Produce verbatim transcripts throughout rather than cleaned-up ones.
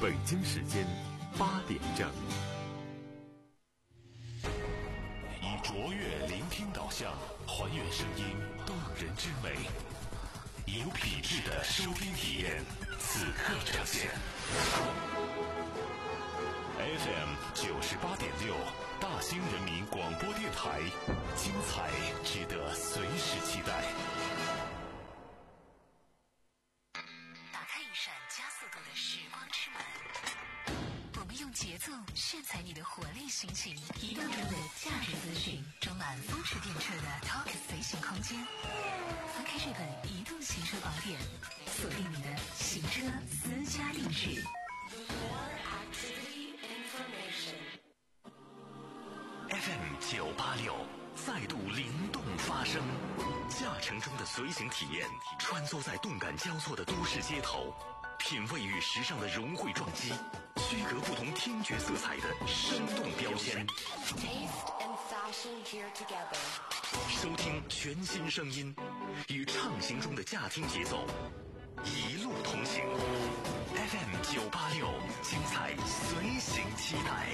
北京时间八点整。 以卓越聆听导向，还原声音动人之美，有品质的收听体验，此刻呈现。F M 九十八点六，大兴人民广播电台，精彩值得随时期待。 打开一扇加速度的时光之门，我们用节奏炫彩你的活力心情，移动中的价值资讯，充满风驰电掣的 Talk 随行空间。翻开这本移动行车宝典，锁定你的行车私家定制。 F M 九八六再度灵动发声，驾乘中的随行体验，穿梭在动感交错的都市街头，品味与时尚的融汇撞击，区隔不同听觉色彩的生动标签。收听全新声音，与畅行中的驾听节奏，一路同行。F M 九八六，精彩随行期待。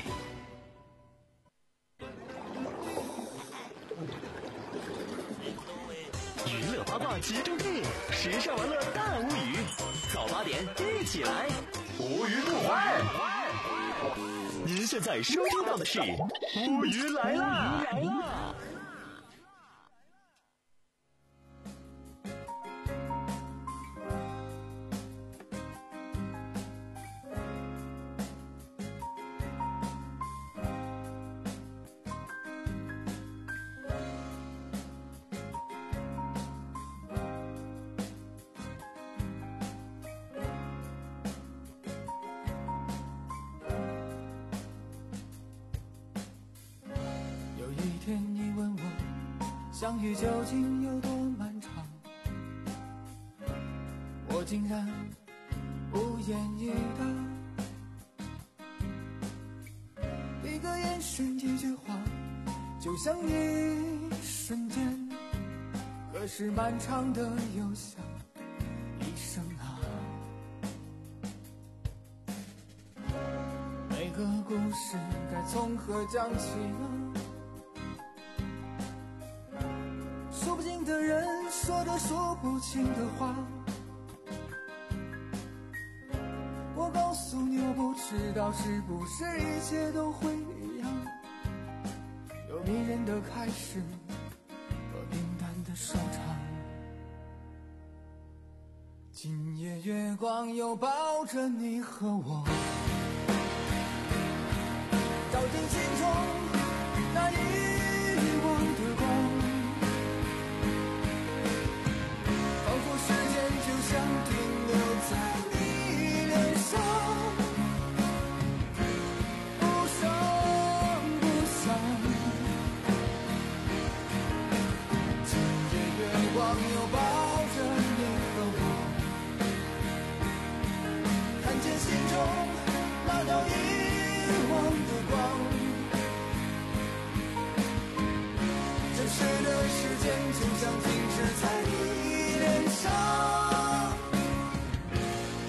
娱乐八卦集中地，时尚玩乐大无语。早八点一起来，无语不欢。您现在收听到的是无语来啦！来啦！ 相遇究竟有多漫长，我竟然无言以答。一个眼神，一句话，就像一瞬间，可是漫长的又像一生啊。每个故事该从何讲起呢？说不尽的人，说着说不清的话。我告诉你，我不知道是不是一切都会一样，有迷人的开始和平淡的收场。今夜月光又抱着你和我，照进心中那遗忘的光，仿佛时间就像停留在你脸上，不声不响。今夜月光又抱着你和我，看见心中那道遗忘的光。真实的时间就像停止在你脸上，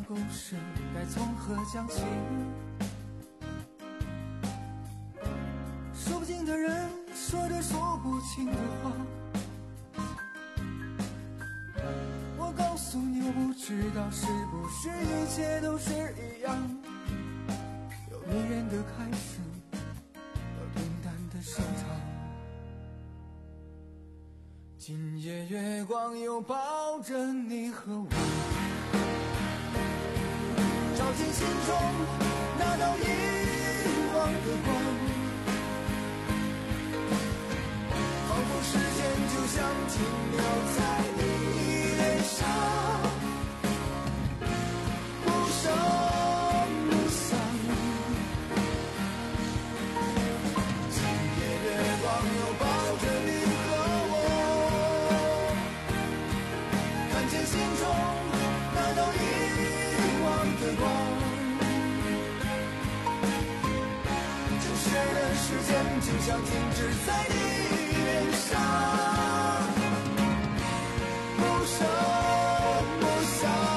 故事该从何讲起？说不尽的人说着说不清的话，我告诉你，我不知道是不是一切都是一样，有迷人的开始，有平淡的收场。今夜月光又抱着你和我，照进心中那道遗忘的光，仿佛时间就像停留在你脸上，不声不响。今夜月光又抱着你和我，看见心中那道遗忘的光，这时的时间就像停止在你脸上，不声不响。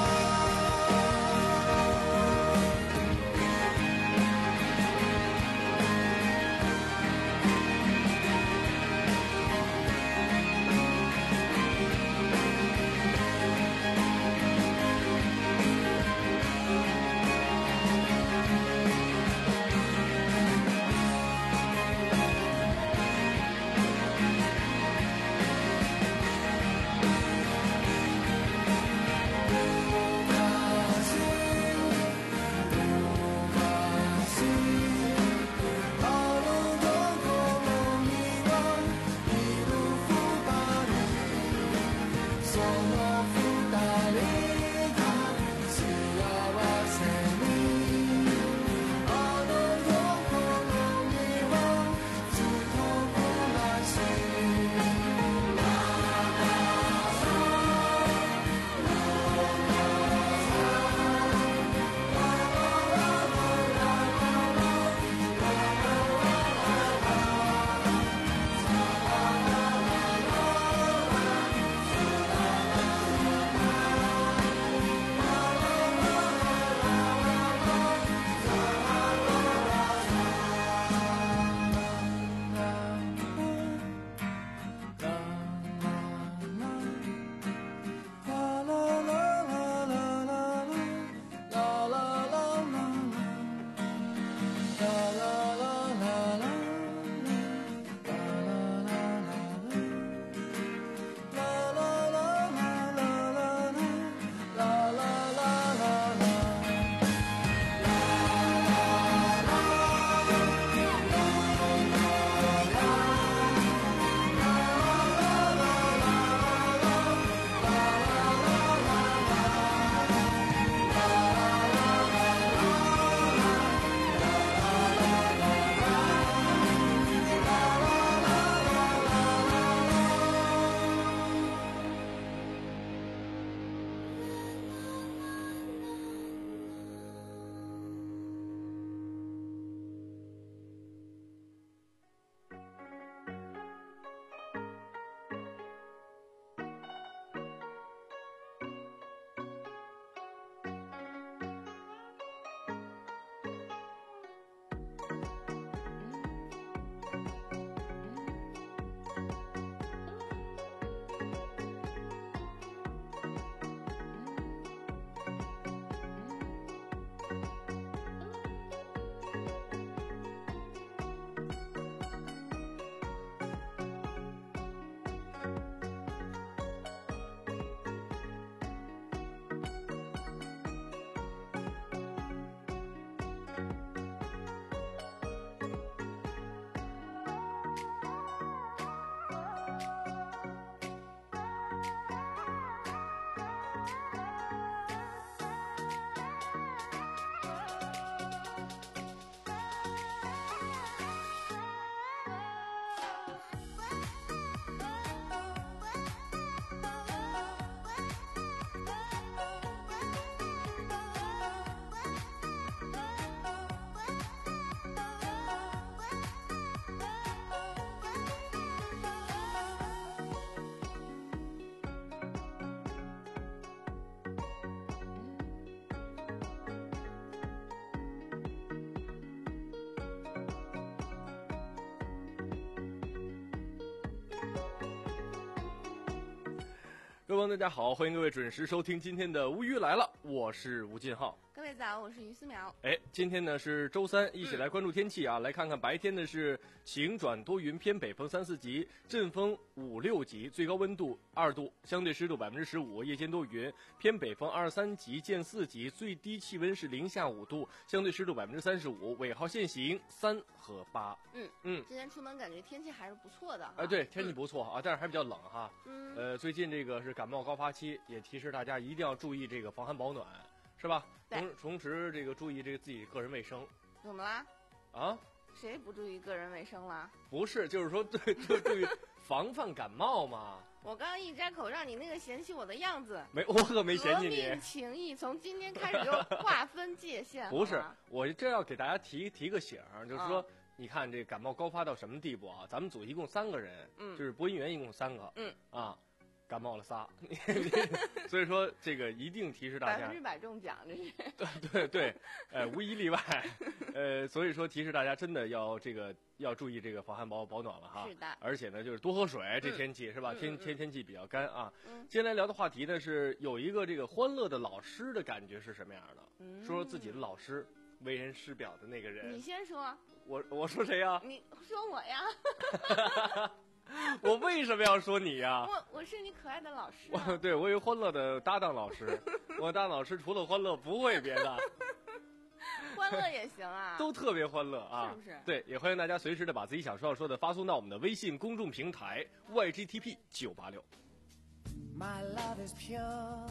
各位朋友大家好，欢迎各位准时收听今天的吴语来了，我是吴进浩。 各位早，我是于思苗。 哎，今天呢是周三，一起来关注天气啊，嗯、来看看白天呢是晴转多云，偏北风三四级，阵风五六级，最高温度二度，相对湿度百分之十五，夜间多云，偏北风二三级见四级，最低气温是零下五度，相对湿度百分之三十五，尾号限行三和八。 嗯嗯，今天出门感觉天气还是不错的哈。 哎、呃，对，天气不错啊，嗯、但是还比较冷哈。 嗯， 呃，最近这个是感冒高发期，也提示大家一定要注意这个防寒保暖。是吧？同同时，这个注意这个自己个人卫生。 怎么啦？ 啊？ 谁不注意个人卫生了？ 不是，就是说对，就注意防范感冒嘛。 我刚刚一摘口罩，你那个嫌弃我的样子， 没，我可没嫌弃你。 革命情谊从今天开始就划分界限。 不是，我这要给大家提提个醒，就是说， 嗯、 你看这感冒高发到什么地步啊？咱们组一共三个人， 嗯， 就是播音员一共三个， 嗯啊。感冒了仨，所以说这个一定提示大家百分之百中奖，这是对对对，呃，无一例外，呃，所以说提示大家真的要这个要注意这个防寒保保暖了哈。 是的， 而且呢，就是多喝水，这天气、 嗯、 是吧？天嗯天天气比较干啊。 嗯， 今天来聊的话题呢是有一个这个欢乐的老师的感觉是什么样的？ 嗯， 说说自己的老师，为人师表的那个人。 你先说。 我我说谁呀？ 你说我呀。 我为什么要说你呀？ 我我是你可爱的老师、啊。 我对我有欢乐的搭档老师，我搭档老师除了欢乐不会别的。 欢乐也行啊， 都特别欢乐啊， 是不是？ 对，也欢迎大家随时的把自己想说要说的发送到我们的微信公众平台 Y G T P 九八六。 My love is pure.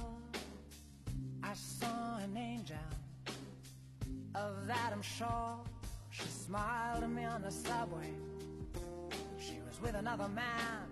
I saw an angel. Of that I'm sure. She smiled at me on the subway.She was with another man,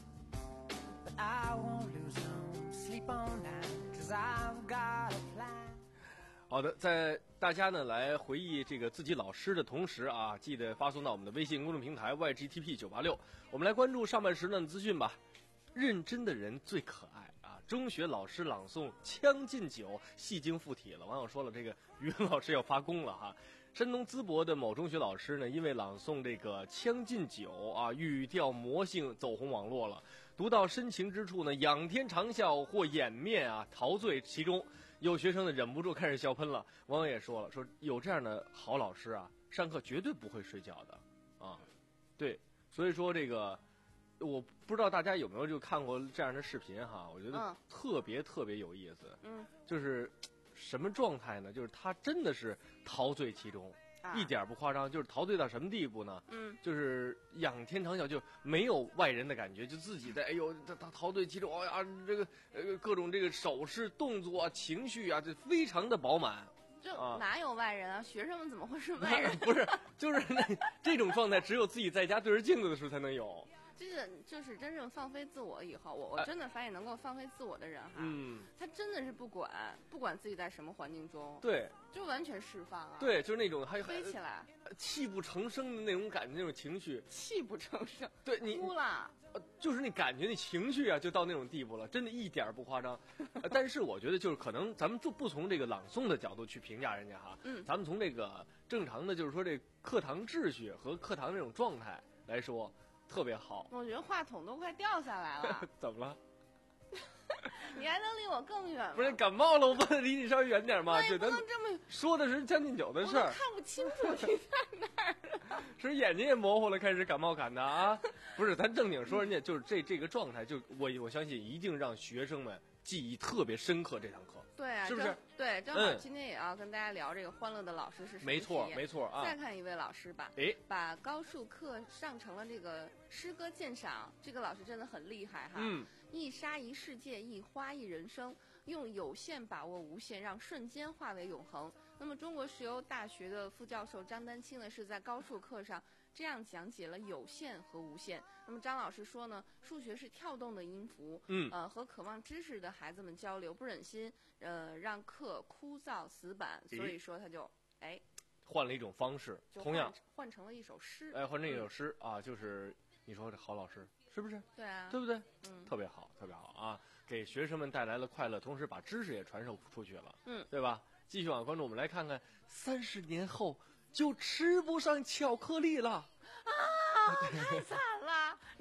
but I won't lose no sleep on that, 'cause I've got a plan. 好的，在大家呢来回忆这个自己老师的同时啊，记得发送到我们的微信公众平台 Y G T P 九八六。我们来关注上半时段的资讯吧。认真的人最可爱啊！中学老师朗诵《将进酒》，戏精附体了。网友说了，这个语文老师要发功了哈。山东淄博的某中学老师呢，因为朗诵这个《将进酒》啊，语调魔性，走红网络了。读到深情之处呢，仰天长啸或掩面啊，陶醉其中。有学生呢忍不住开始笑喷了。网友也说了，说有这样的好老师啊，上课绝对不会睡觉的啊。对，所以说这个。我不知道大家有没有就看过这样的视频哈，我觉得特别特别有意思。 嗯， 就是什么状态呢？就是他真的是陶醉其中，啊、一点不夸张。就是陶醉到什么地步呢？ 嗯， 就是仰天长啸，就没有外人的感觉，就自己在哎呦，他他陶醉其中，哎呀，这个呃各种这个手势、动作啊、情绪啊，这非常的饱满。 这哪有外人啊？啊学生们怎么会是外人？ 不是，就是那这种状态，只有自己在家对着镜子的时候才能有。 就是就是真正放飞自我以后，我我真的发现能够放飞自我的人哈， 嗯， 他真的是不管不管自己在什么环境中， 对， 就完全释放啊， 对，就是那种还飞起来， 泣不成声的那种感觉，那种情绪， 泣不成声， 对你哭了， 呃，就是那感觉，那情绪啊，就到那种地步了，真的一点不夸张。呃、但是我觉得，就是可能咱们就不从这个朗诵的角度去评价人家哈， 嗯， 咱们从这个正常的，就是说这课堂秩序和课堂那种状态来说。特别好， 我觉得话筒都快掉下来了。 怎么了？ 你还能离我更远吗？ 不是感冒了，我不能离你稍微远点吗？ 那也不能这么说的是《将进酒》的事儿， 我都看不清楚你在哪儿了。 是眼睛也模糊了，开始感冒感的啊！不是，咱正经说，人家就是这这个状态，就我我相信一定让学生们记忆特别深刻这堂课。 对啊， 是不是？ 对，正好今天也要跟大家聊这个欢乐的老师是什么。 没错，没错啊。 再看一位老师吧， 哎， 把高数课上成了这个诗歌鉴赏，这个老师真的很厉害哈。 嗯， 一沙一世界，一花一人生，用有限把握无限，让瞬间化为永恒。那么，中国石油大学的副教授张丹青呢，是在高数课上这样讲解了有限和无限。那么张老师说呢，数学是跳动的音符， 嗯， 呃，和渴望知识的孩子们交流，不忍心呃让课枯燥死板，所以说他就哎换了一种方式，同样换成了一首诗， 哎，换成一首诗、嗯、啊，就是你说这好老师是不是？ 对啊， 对不对？ 嗯， 特别好，特别好啊，给学生们带来了快乐，同时把知识也传授出去了， 嗯， 对吧？继续往关注，我们来看看三十年后就吃不上巧克力了啊！太惨了！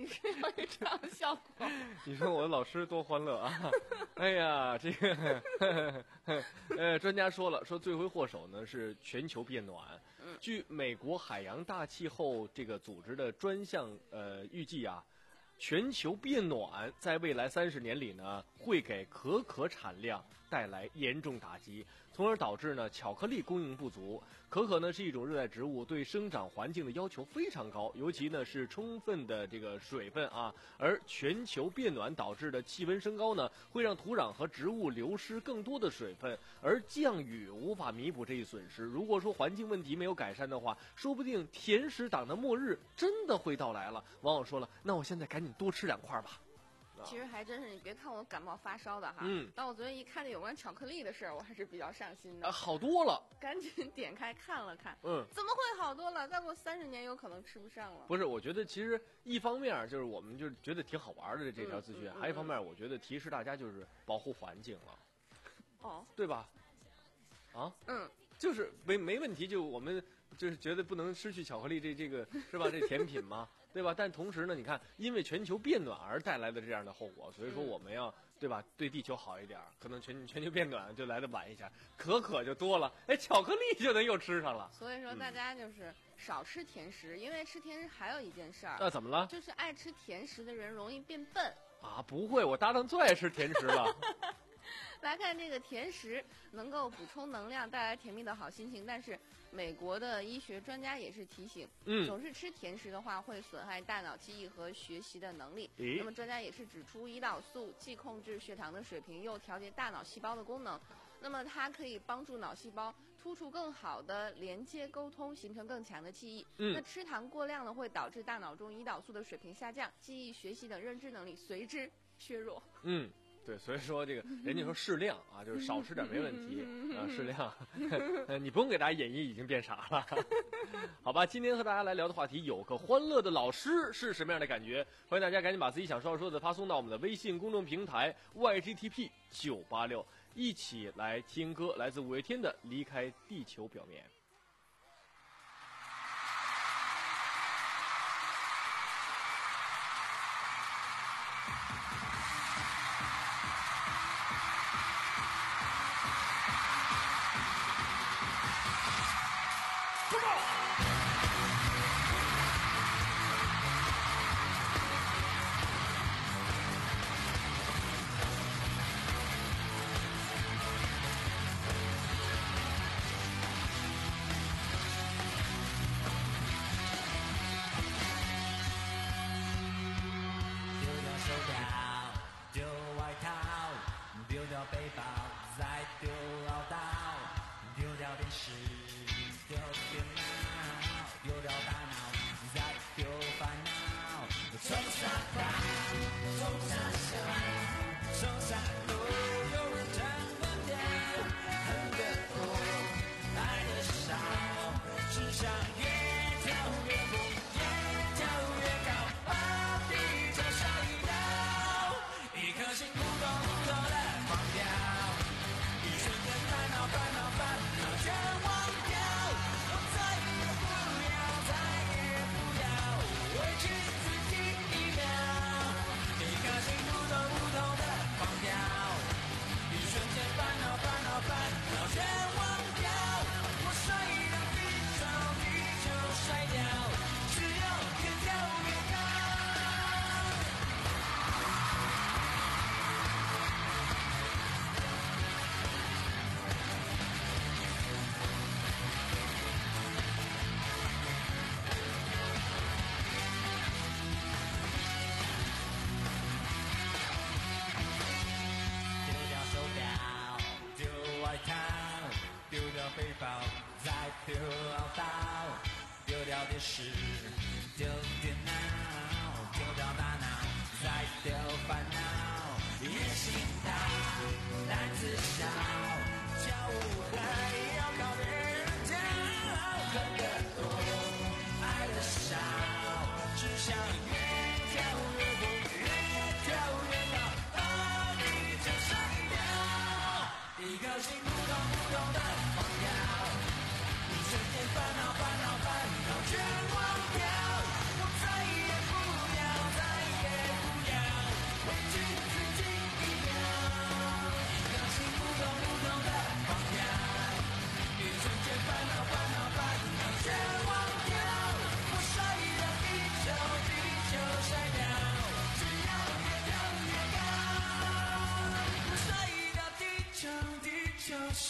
你是要有这样的效果？ 你说我的老师多欢乐啊！哎呀，这个呃，专家说了，说罪魁祸首呢是全球变暖。 嗯， 据美国海洋大气候这个组织的专项呃预计啊，全球变暖在未来三十年里呢，会给可可产量带来严重打击，从而导致呢巧克力供应不足。可可呢是一种热带植物，对生长环境的要求非常高，尤其呢是充分的这个水分啊。而全球变暖导致的气温升高呢，会让土壤和植物流失更多的水分，而降雨无法弥补这一损失。如果说环境问题没有改善的话，说不定甜食党的末日真的会到来了。网友说了，那我现在赶紧多吃两块吧。 其实还真是，你别看我感冒发烧的哈， 嗯， 但我昨天一看见有关巧克力的事儿，我还是比较上心的。 啊，好多了， 赶紧点开看了看， 嗯， 怎么会好多了？再过三十年有可能吃不上了。 不是，我觉得其实一方面就是我们就是觉得挺好玩的这条资讯， 嗯嗯嗯、 还有一方面我觉得提示大家就是保护环境了， 哦， 对吧？啊， 嗯， 就是没没问题，就我们就是觉得不能失去巧克力这这个是吧？这甜品嘛。对吧？但同时呢，你看，因为全球变暖而带来的这样的后果，所以说我们要对吧，对地球好一点。可能全全球变暖就来得晚一下，可可就多了，哎，巧克力就能又吃上了。 所以说大家就是少吃甜食，嗯、因为吃甜食还有一件事儿。 那、啊、怎么了？ 就是爱吃甜食的人容易变笨。 啊，不会，我搭档最爱吃甜食了。 来看这个甜食能够补充能量，带来甜蜜的好心情，但是美国的医学专家也是提醒， 嗯， 总是吃甜食的话会损害大脑记忆和学习的能力。那么专家也是指出，胰岛素既控制血糖的水平，又调节大脑细胞的功能，那么它可以帮助脑细胞突出更好的连接沟通，形成更强的记忆。 嗯， 那吃糖过量呢，会导致大脑中胰岛素的水平下降，记忆、学习等认知能力随之削弱。 嗯。对，所以说这个人家说适量啊，就是少吃点没问题啊，适量。你不用给大家演绎，已经变傻了。好吧，今天和大家来聊的话题，有个欢乐的老师是什么样的感觉？欢迎大家赶紧把自己想说说的发送到我们的微信公众平台 Y G T P 九八六，一起来听歌，来自五月天的《离开地球表面》。 丢唠叨，丢掉电视，丢电脑，丢掉大脑，再丢烦恼。野心大，胆子小，教无害，要靠别人教。恨得多，爱得少，只想越跳越高，越跳越高，把你就上吊。一颗心扑通扑通的狂跳。整天烦恼烦恼烦恼全忘掉，我再也不要再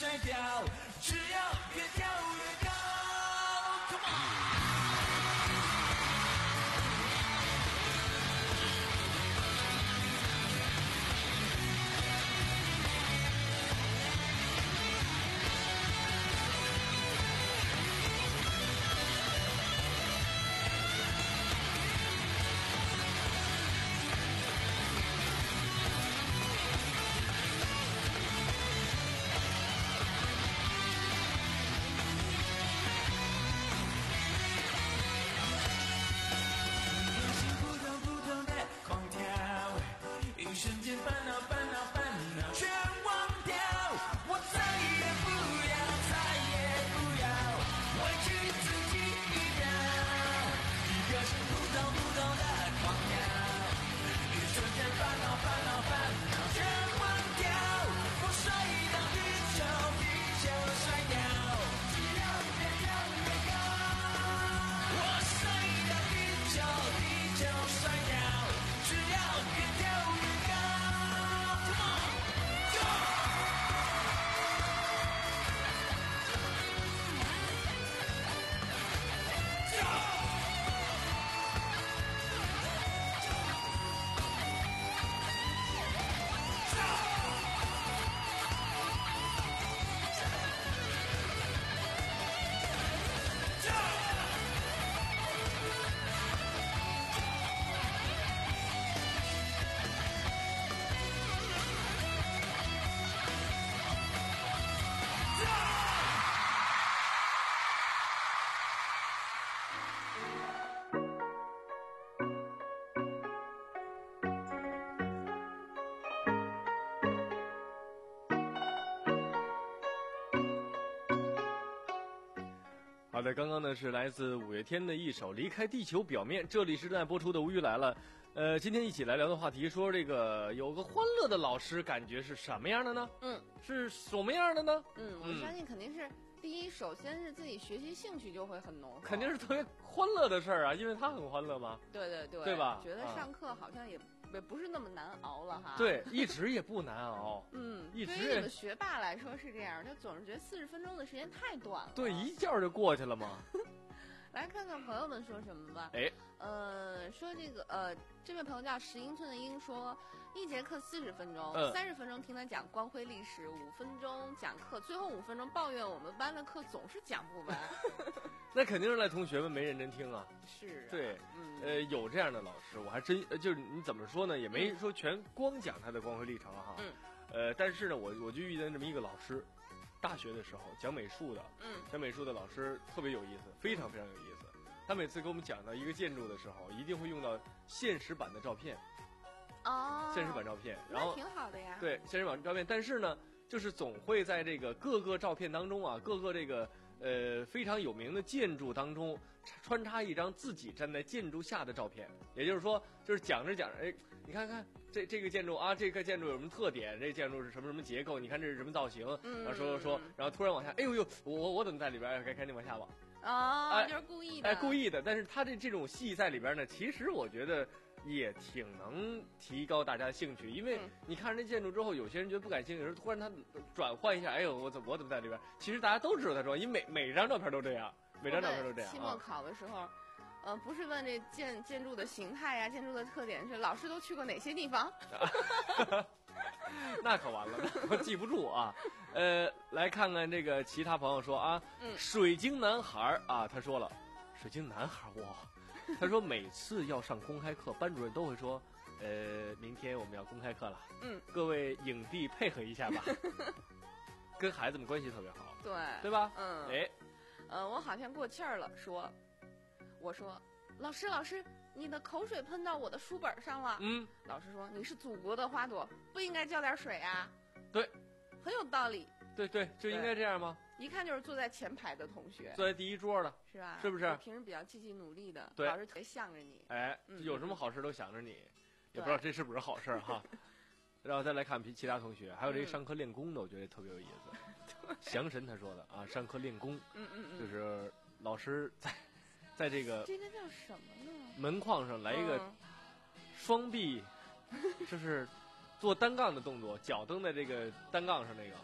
甩掉，只要越跳越高。Come on！ 好的，刚刚呢是来自五月天的一首《离开地球表面》，这里是正在播出的《无语来了》。呃，今天一起来聊的话题说这个有个欢乐的老师，感觉是什么样的呢？ 嗯， 是什么样的呢？ 嗯，我相信肯定是第一，首先是自己学习兴趣就会很浓厚， 肯定是特别欢乐的事儿啊，因为他很欢乐嘛。 对对对， 对吧？ 觉得上课好像也也不是那么难熬了哈。 对，一直也不难熬。 嗯， 一直对于你们学霸来说是这样，他总是觉得四十分钟的时间太短了。 对，一觉就过去了嘛。 来看看朋友们说什么吧。 哎， 呃，说这个呃，这位朋友叫十英寸的英说，一节课四十分钟，三十、嗯、分钟听他讲光辉历史，五分钟讲课，最后五分钟抱怨我们班的课总是讲不完。 那肯定是赖同学们没认真听啊。 是、啊。 对， 嗯， 呃，有这样的老师，我还真就是你怎么说呢，也没说全光讲他的光辉历程哈。 嗯。 呃，但是呢，我我就遇见这么一个老师。大学的时候讲美术的， 嗯， 讲美术的老师特别有意思，非常非常有意思。他每次给我们讲到一个建筑的时候，一定会用到现实版的照片。 哦， 现实版照片，然后挺好的呀。 对，现实版照片，但是呢，就是总会在这个各个照片当中啊，各个这个呃非常有名的建筑当中穿插一张自己站在建筑下的照片。也就是说，就是讲着讲着，哎，你看看。这这个建筑啊，这个建筑有什么特点？这建筑是什么什么结构？你看这是什么造型？ 嗯、 然后说说说，然后突然往下，哎呦呦，我我我怎么在里边？该赶紧往下吧。 啊、哦哎， 就是故意的。 哎，故意的。但是他这这种戏在里边呢，其实我觉得也挺能提高大家的兴趣，因为你看这建筑之后，有些人觉得不感兴趣，有时候突然他转换一下，哎呦，我怎么我怎么在里边？其实大家都知道他说，因为每每张照片都这样，每张照片都这样。 期末考的时候。啊呃，不是问这建建筑的形态呀、啊，建筑的特点，是老师都去过哪些地方？ 那可完了，我记不住啊。呃，来看看这个其他朋友说啊， 嗯、 水晶男孩啊，他说了，水晶男孩哇，他说每次要上公开课，班主任都会说，呃，明天我们要公开课了， 嗯， 各位影帝配合一下吧，跟孩子们关系特别好， 对， 对吧？ 嗯， 哎， 呃，我好像过气儿了，说。我说，老师，老师，你的口水喷到我的书本上了。 嗯， 老师说你是祖国的花朵，不应该浇点水啊。 对， 很有道理。 对对，就应该这样吗？ 一看就是坐在前排的同学， 坐在第一桌的， 是吧？ 是不是？ 平时比较积极努力的， 对， 老师特别向着你。 哎， 嗯、 有什么好事都想着你，也不知道这是不是好事哈。然后再来看其他同学，还有这个上课练功的，我觉得特别有意思。祥神他说的啊，上课练功， 嗯嗯嗯， 就是老师在。在这个这个叫什么呢？ 门框上来一个双臂，就是做单杠的动作，脚蹬在这个单杠上那个，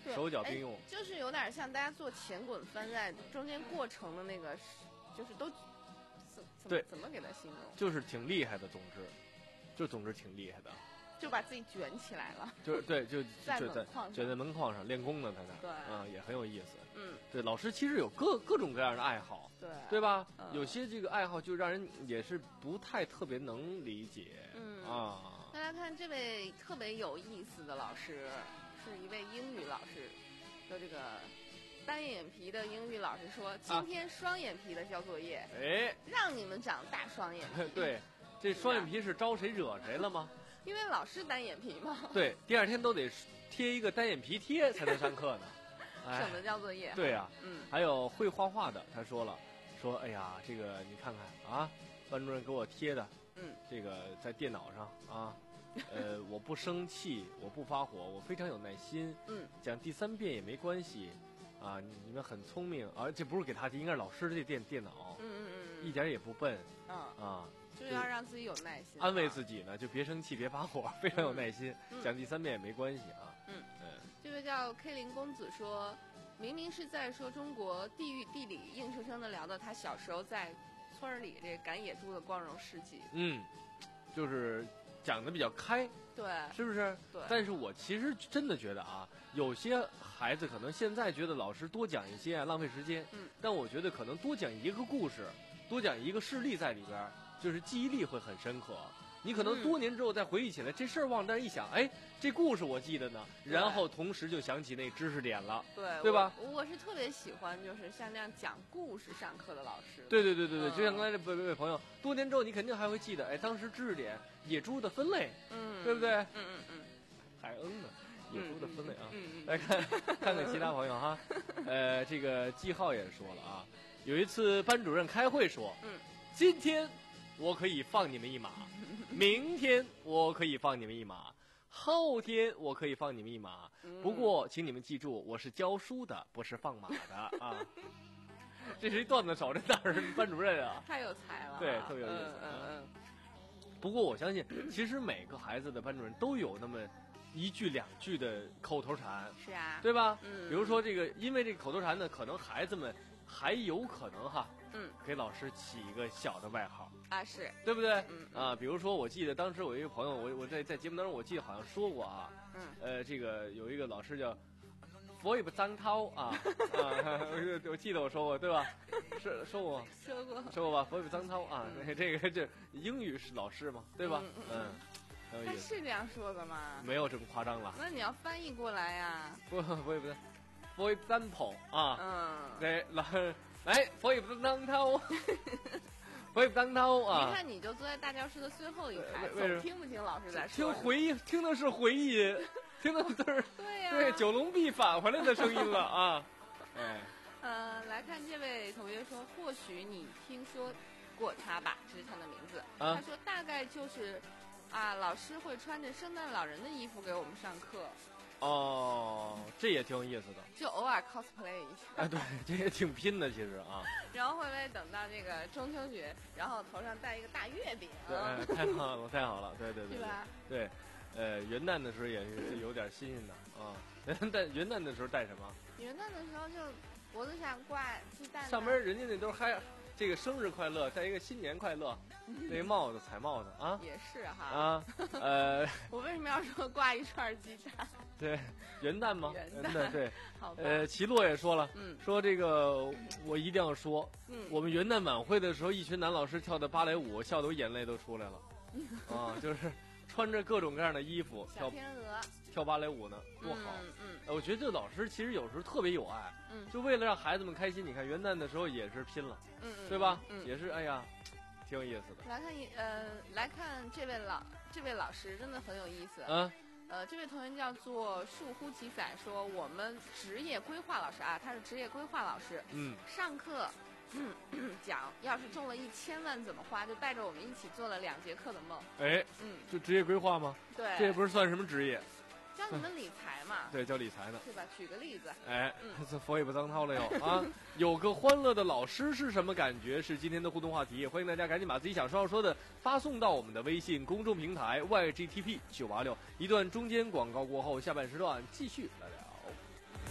对手脚并用哎，就是有点像大家做前滚翻在中间过程的那个，就是都怎怎么对怎么给它形容？ 就是挺厉害的，总之，就总之挺厉害的， 就把自己卷起来了。 就是对，就在就在门框上卷在门框上练功呢，在那儿， 对嗯，也很有意思。 嗯， 对，老师其实有各各种各样的爱好， 对， 对吧？ 嗯有些这个爱好就让人也是不太特别能理解， 嗯啊， 大家看这位特别有意思的老师，是一位英语老师，说这个单眼皮的英语老师说，今天双眼皮的交作业， 哎， 让你们长大双眼皮。 对，这双眼皮是招谁惹谁了吗？ 因为老师单眼皮嘛， 对，第二天都得贴一个单眼皮贴才能上课呢，哎省，得交作业。 对呀、 嗯， 还有会画画的，他说了，说哎呀，这个你看看啊，班主任给我贴的， 嗯， 这个在电脑上啊，呃，我不生气，我不发火，我非常有耐心， 嗯， 讲第三遍也没关系，啊，你你们很聪明，啊，这不是给他贴，应该是老师的电电脑， 嗯嗯嗯一点也不笨， 嗯， 啊， 就是要让自己有耐心， 安慰自己呢，就别生气，别发火，非常有耐心， 嗯讲第三遍也没关系啊， 嗯嗯， 这位叫 K 林公子说，明明是在说中国地域地理，硬生生的聊到他小时候在村儿里这赶野猪的光荣事迹。 嗯，就是讲的比较开， 对， 是不是？ 对但是我其实真的觉得啊，有些孩子可能现在觉得老师多讲一些啊浪费时间， 嗯， 但我觉得可能多讲一个故事，多讲一个事例在里边儿，就是记忆力会很深刻。你可能嗯多年之后再回忆起来、这事儿忘了，但是一想，哎，这故事我记得呢，然后同时就想起那知识点了。 对， 对吧我？我是特别喜欢就是像这样讲故事上课的老师。 对对对对对， 嗯就像刚才这位位朋友，多年之后你肯定还会记得，哎，当时知识点野猪的分类， 嗯， 对不对？ 嗯嗯嗯， 还嗯呢，野猪的分类啊。 嗯嗯来看看看其他朋友哈，呃，这个季浩也说了啊，有一次班主任开会说， 嗯， 今天我可以放你们一马，明天我可以放你们一马，后天我可以放你们一马， 嗯不过请你们记住，我是教书的，不是放马的啊。这是一段子手，这哪是班主任啊？ 太有才了啊， 对特别有意思嗯嗯嗯， 不过我相信，其实每个孩子的班主任都有那么一句两句的口头禅， 是啊， 对吧？ 嗯比如说这个，因为这个口头禅呢，可能孩子们还有可能哈， 嗯给老师起一个小的外号， 啊是， 对不对？ 嗯啊，比如说，我记得当时我有一个朋友，我我在在节目当中，我记得好像说过啊， 嗯呃，这个有一个老师叫佛也不张涛啊啊，我我记得我说过对吧？是说过说过， 说过吧？佛也不张涛啊，这个这英语是老师嘛，对吧？ 嗯嗯嗯，很有他意思， 是这样说的吗？ 没有这么夸张了， 那你要翻译过来呀， 不不不，for example 啊。 嗯。 对，来来，佛也不当涛，佛也不当涛你啊！ 看，你就坐在大教室的最后一排， 为为什么总听不清老师在说听什么。 回忆，听的是回忆，听的是对呀、 对九龙壁返回来的声音了啊！哎， 呃，来看这位同学说，或许你听说过他吧，这是他的名字。 啊他说大概就是，啊，老师会穿着圣诞老人的衣服给我们上课， 哦，这也挺有意思的。 就偶尔 cosplay 一下。 哎，对，这也挺拼的，其实啊。 然后会不会等到这个中秋节，然后头上戴一个大月饼？ 对，哎太好了，太好了，对对对对是吧？ 对，呃，元旦的时候也是有点新鲜的啊。元旦元旦的时候带什么？ 元旦的时候就脖子上挂鸡蛋、啊。 上边人家那都是嗨，这个生日快乐，带一个新年快乐，那个帽子彩帽子啊。 也是哈。 啊，呃， 我为什么要说挂一串鸡蛋？ 对，元旦吗？ 元旦旦对。 好吧。 呃，齐洛也说了， 嗯说这个我一定要说， 嗯我们元旦晚会的时候，一群男老师跳的芭蕾舞，笑得我眼泪都出来了，啊，就是穿着各种各样的衣服小跳天鹅跳芭蕾舞呢，多好。 嗯嗯呃我觉得这老师其实有时候特别有爱， 嗯就为了让孩子们开心。你看元旦的时候也是拼了， 嗯嗯， 对吧？ 嗯， 也是，哎呀，挺有意思的。 来看一呃，来看这位老这位老师真的很有意思。 啊， 呃，这位同学叫做树呼其仔，说我们职业规划老师啊，他是职业规划老师， 嗯， 上课。嗯，讲要是中了一千万怎么花，就带着我们一起做了两节课的梦。 哎， 嗯， 就职业规划吗？ 对， 这也不是算什么职业， 教你们理财嘛， 对，教理财呢。 对吧？举个例子， 哎嗯， 这佛也不脏掏了哟啊！有个欢乐的老师是什么感觉？是今天的互动话题，欢迎大家赶紧把自己想说要说的发送到我们的微信公众平台 Y G T P 九八六。一段中间广告过后，下半时段继续来聊。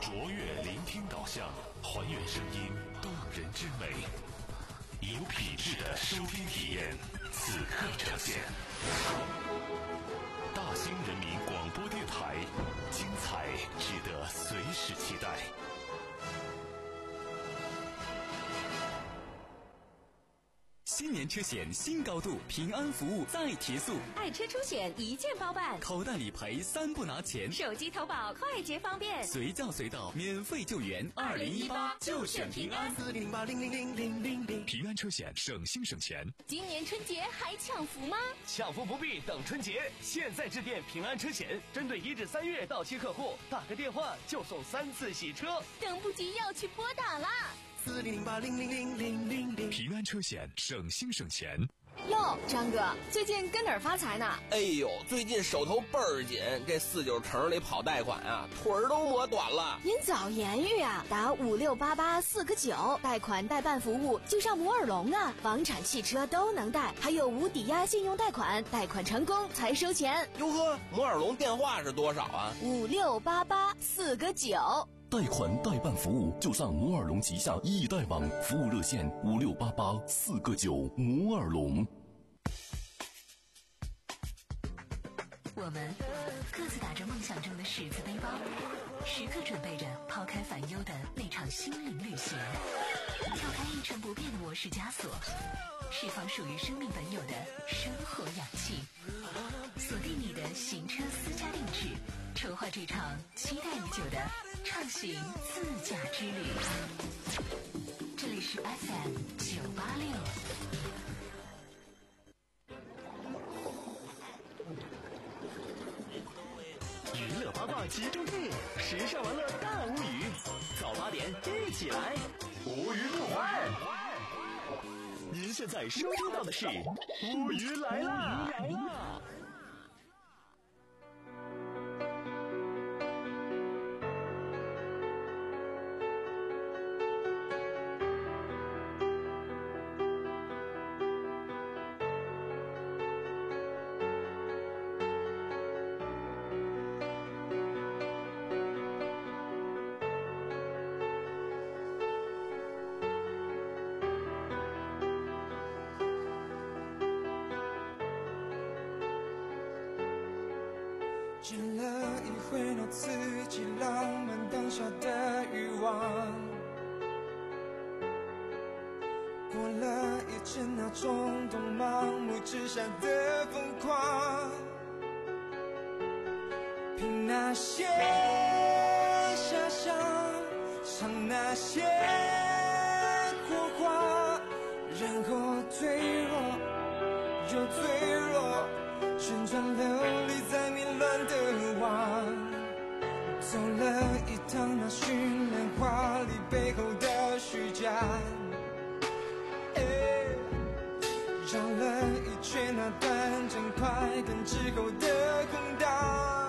卓越聆听导向，还原声音动人之美，有品质的收听体验，此刻呈现。大兴人民广播电台，精彩值得随时期待。 新年车险新高度，平安服务再提速， 爱车出险一键包办， 口袋理赔三不拿钱， 手机投保快捷方便， 随叫随到免费救援。 二零一八就选平安， 四零零八零零零零零零。 平安车险省心省钱。 今年春节还抢福吗？ 抢福不必等春节，现在致电平安车险，针对一至三月到期客户，打个电话就送三次洗车， 等不及要去拨打啦。 四零零八零零零零零零。 平安车险省心省钱。 哟，张哥，最近跟哪儿发财呢？ 哎呦，最近手头倍儿紧，这四九城里跑贷款啊，腿儿都磨短了。 您早言语啊，打五六八八四个九，贷款代办服务就上摩尔龙啊，房产、汽车都能贷，还有无抵押信用贷款，贷款成功才收钱。 哟呵，摩尔龙电话是多少啊？ 五六八八四个九。 贷款代办服务就上摩尔龙旗下易贷网，服务热线五六八八四个九。摩尔龙。 我们各自打着梦想中的十字背包，时刻准备着抛开烦忧的那场心灵旅行，跳开一成不变的模式枷锁，释放属于生命本有的生活氧气，锁定你的行车私家定制，筹划这场期待已久的畅行自驾之旅。这里是 F M 九八六。 娱乐八卦集中地，时尚玩乐大无语，早八点一起来，无语不欢。您现在收听到的是无语来啦！ 见了一回那刺激浪漫当下的欲望，过了一阵那冲动盲目之下的疯狂，凭那些遐想，尝那些火花，然后脆弱又脆弱，旋转流离在迷乱的网，走了一趟那绚烂华丽背后的虚假，绕了一圈那短暂快感之后的空荡，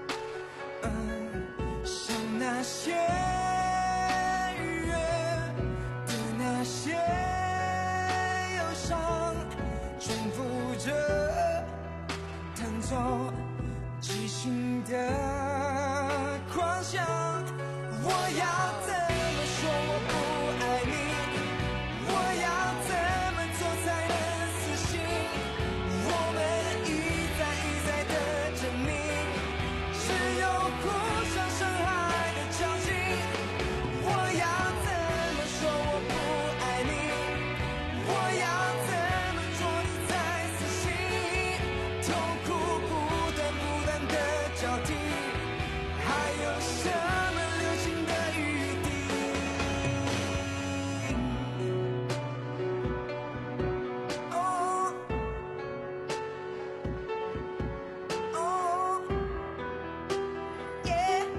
嗯，像那些愉悦的那些忧伤，重复着弹奏即兴的狂想。我要怎么说我不爱你？我要怎么做才能死心？我们一再一再的证明，只有互相伤害的交集。我要怎么说我不爱你？我要怎么做你才死心？痛苦不断不断的交替，还有什么留情的余地？哦哦耶！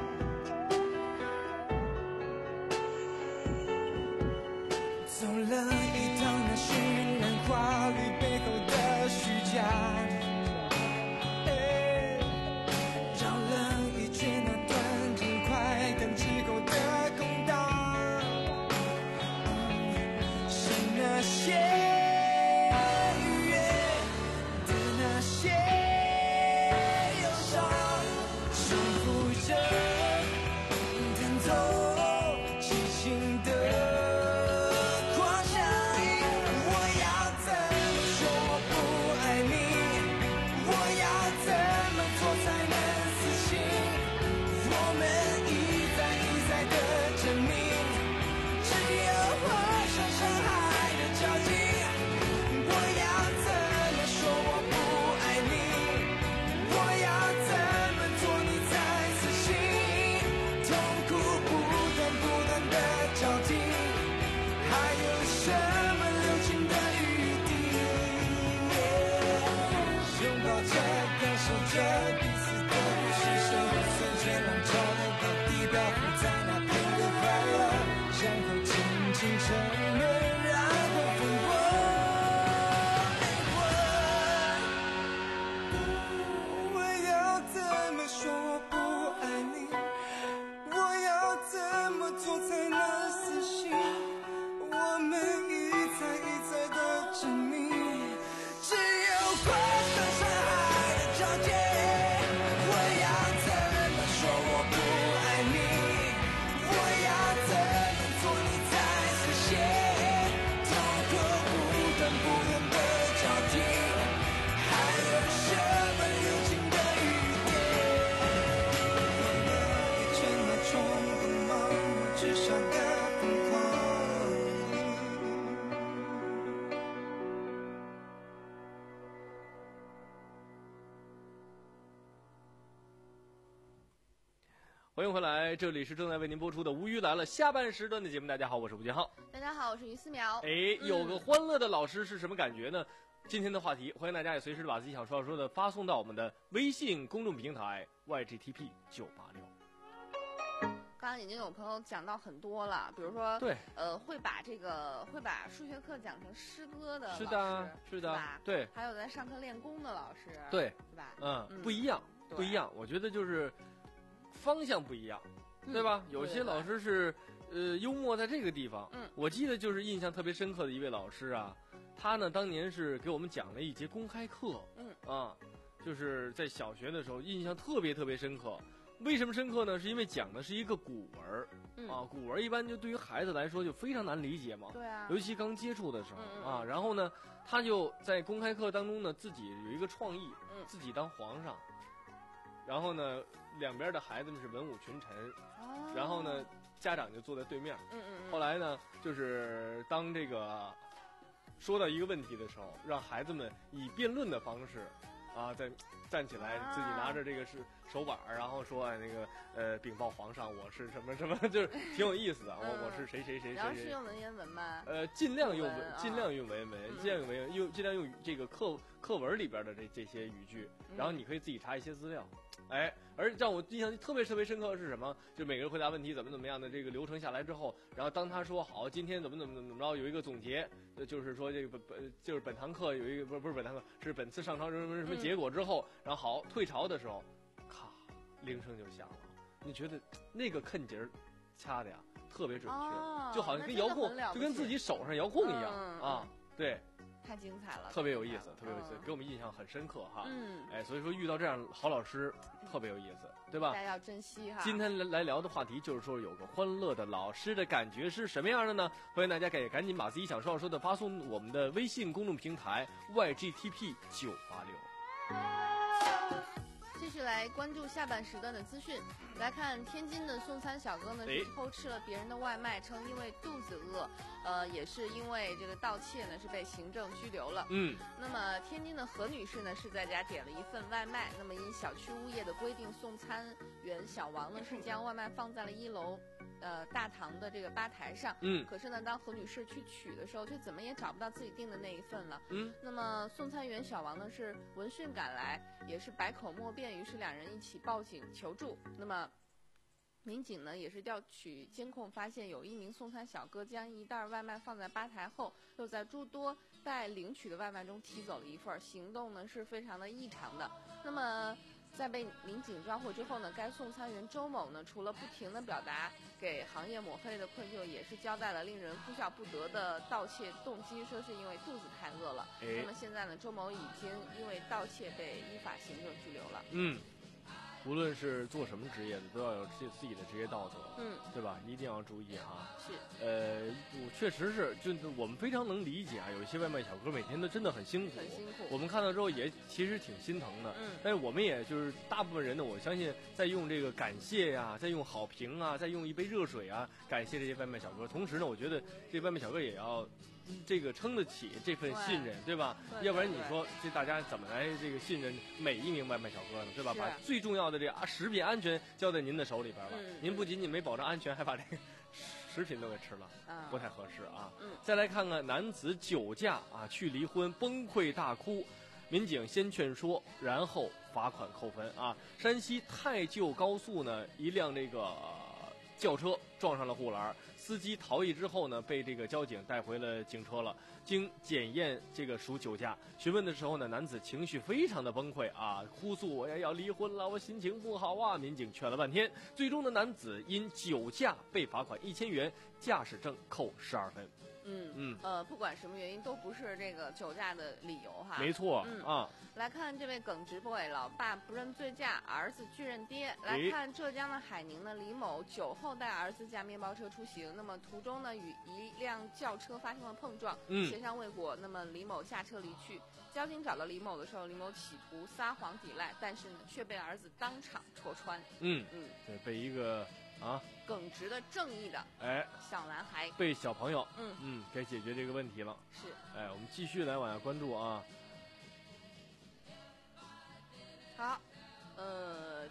走了一趟那绚烂华丽背后的虚假，绕了一圈那短暂快感之后的空荡，是那些愉悦的那些忧伤，重复着弹奏迎回来，这里是正在为您播出的《无语来了》下半时段的节目。大家好，我是吴建浩。 大家好，我是于思苗。 哎，有个欢乐的老师是什么感觉呢？今天的话题，欢迎大家也随时把自己想说要说的发送到我们的微信公众平台 Y G T P 九八六。 刚刚已经有朋友讲到很多了，比如说， 对， 呃，会把这个会把数学课讲成诗歌的老师， 是的，是的，对， 还有在上课练功的老师， 对， 是吧？ 嗯， 嗯不一样，不一样。我觉得就是方向不一样， 嗯、 对吧？ 对有些老师是，呃，幽默在这个地方。 嗯， 我记得就是印象特别深刻的一位老师啊，他呢当年是给我们讲了一节公开课， 嗯啊，就是在小学的时候，印象特别特别深刻。为什么深刻呢？是因为讲的是一个古文、 嗯、 啊，古文一般就对于孩子来说就非常难理解嘛， 对啊， 尤其刚接触的时候、 嗯、 啊。然后呢，他就在公开课当中呢，自己有一个创意， 嗯、 自己当皇上，然后呢，两边的孩子们是文武群臣， 哦、 然后呢，家长就坐在对面。 嗯嗯嗯。 后来呢，就是当这个说到一个问题的时候，让孩子们以辩论的方式。啊，再站起来，自己拿着这个是手板，然后说哎那个呃禀报皇上，我是什么什么，就是挺有意思的。我、嗯、我是谁谁谁谁。 然后是用文言文吗？ 呃，尽量用文， 尽量用文言文， 嗯、 尽量用文言，用尽量用这个课课文里边的这这些语句，然后你可以自己查一些资料。哎，而让我印象特别特别深刻的是什么？就每个人回答问题怎么怎么样的这个流程下来之后，然后当他说好，今天怎么怎么怎么着，有一个总结，就是说这个本本就是本堂课有一个不是不是本堂课，是本次上朝什么什么结果之后，嗯、然后好退朝的时候，咔，铃声就响了。你觉得那个坑节儿掐的呀特别准确， 哦、 就好像跟遥控，就跟自己手上遥控一样、 嗯、 啊，对。 太精彩了， 特别有意思，特别有意思， 嗯、 给我们印象很深刻哈。 嗯， 哎，所以说遇到这样好老师，特别有意思，对吧？ 大家要珍惜哈。 今天来聊的话题就是说，有个欢乐的老师的感觉是什么样的呢？欢迎大家赶赶紧把自己想说要说的发送我们的微信公众平台 Y G T P 九八六。 继续来关注下半时段的资讯。来看天津的送餐小哥呢，是偷吃了别人的外卖，称因为肚子饿，呃，也是因为这个盗窃呢，是被行政拘留了。 嗯。 那么天津的何女士呢，是在家点了一份外卖，那么因小区物业的规定，送餐员小王呢是将外卖放在了一楼。呃，大堂的这个吧台上， 嗯， 可是呢，当何女士去取的时候，却怎么也找不到自己订的那一份了， 嗯， 那么送餐员小王呢是闻讯赶来，也是百口莫辩，于是两人一起报警求助。那么民警呢也是调取监控，发现有一名送餐小哥将一袋外卖放在吧台后，又在诸多待领取的外卖中提走了一份，行动呢是非常的异常的。那么在被民警抓获之后呢，该送餐员周某呢，除了不停地表达给行业抹黑的愧疚，也是交代了令人哭笑不得的盗窃动机，说是因为肚子太饿了。 哎、 那么现在呢，周某已经因为盗窃被依法行政拘留了。 嗯。无论是做什么职业的，都要有自自己的职业道德， 嗯， 对吧？一定要注意哈。 是， 呃，我确实是，就我们非常能理解啊，有一些外卖小哥每天都真的很辛苦， 很辛苦。 我们看到之后也其实挺心疼的， 嗯。 但是我们也就是大部分人呢，我相信在用这个感谢呀、啊，在用好评啊，在用一杯热水啊，感谢这些外卖小哥。同时呢，我觉得这外卖小哥也要。这个撑得起这份信任， 对, 对吧？ 对要不然你说这大家怎么来这个信任每一名外卖小哥呢？对吧？把最重要的这食品安全交在您的手里边了， 嗯、 您不仅仅没保证安全，还把这个食品都给吃了， 嗯、 不太合适啊。 嗯、 再来看看男子酒驾啊去离婚崩溃大哭，民警先劝说，然后罚款扣分啊。山西太旧高速呢，一辆这个。轿车撞上了护栏，司机逃逸之后呢，被这个交警带回了警车了。经检验，这个属酒驾。询问的时候呢，男子情绪非常的崩溃啊，哭诉我也要离婚了，我心情不好啊。民警劝了半天，最终的男子因酒驾被罚款一千元，驾驶证扣十二分。 嗯嗯呃，不管什么原因，都不是这个酒驾的理由哈。 没错、 嗯、 啊。 来看这位耿直 boy， 老爸不认醉驾，儿子拒认爹。来看浙江的海宁的李某，酒后带儿子驾面包车出行，那么途中呢与一辆轿车发生了碰撞， 嗯， 协商未果，那么李某驾车离去。交警找到李某的时候，李某企图撒谎抵赖，但是呢却被儿子当场戳穿。 嗯嗯， 对，被一个。啊， 耿直的、正义的， 哎， 小男孩被小朋友， 嗯嗯，该解决这个问题了。 是， 哎，我们继续来往下关注啊。 好，呃，